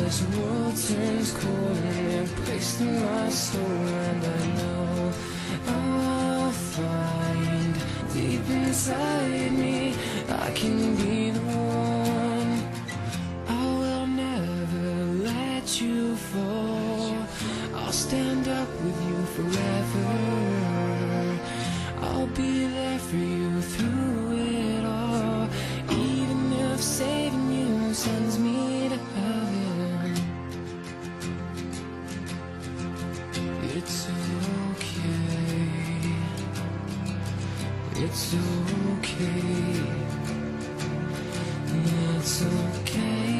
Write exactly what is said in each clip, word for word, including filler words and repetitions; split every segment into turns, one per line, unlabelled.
this world turns cold and it breaks through my soul, and I know I'll find deep inside me I can be the one. I will never let you fall. I'll stand up with you forever. I'll be there for you through it all, even if saving you sends me to heaven. It's okay, it's okay, it's okay.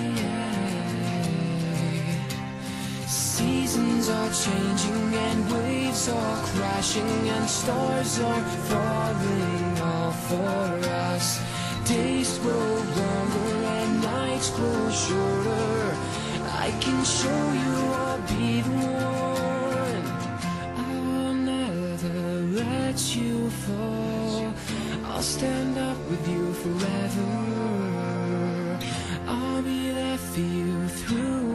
Seasons are changing and waves are crashing and stars are falling all for us. Days grow longer and nights grow shorter. I can show you I'll be the one. I will never let you fall. I'll stand up with you forever. I'll be there for you through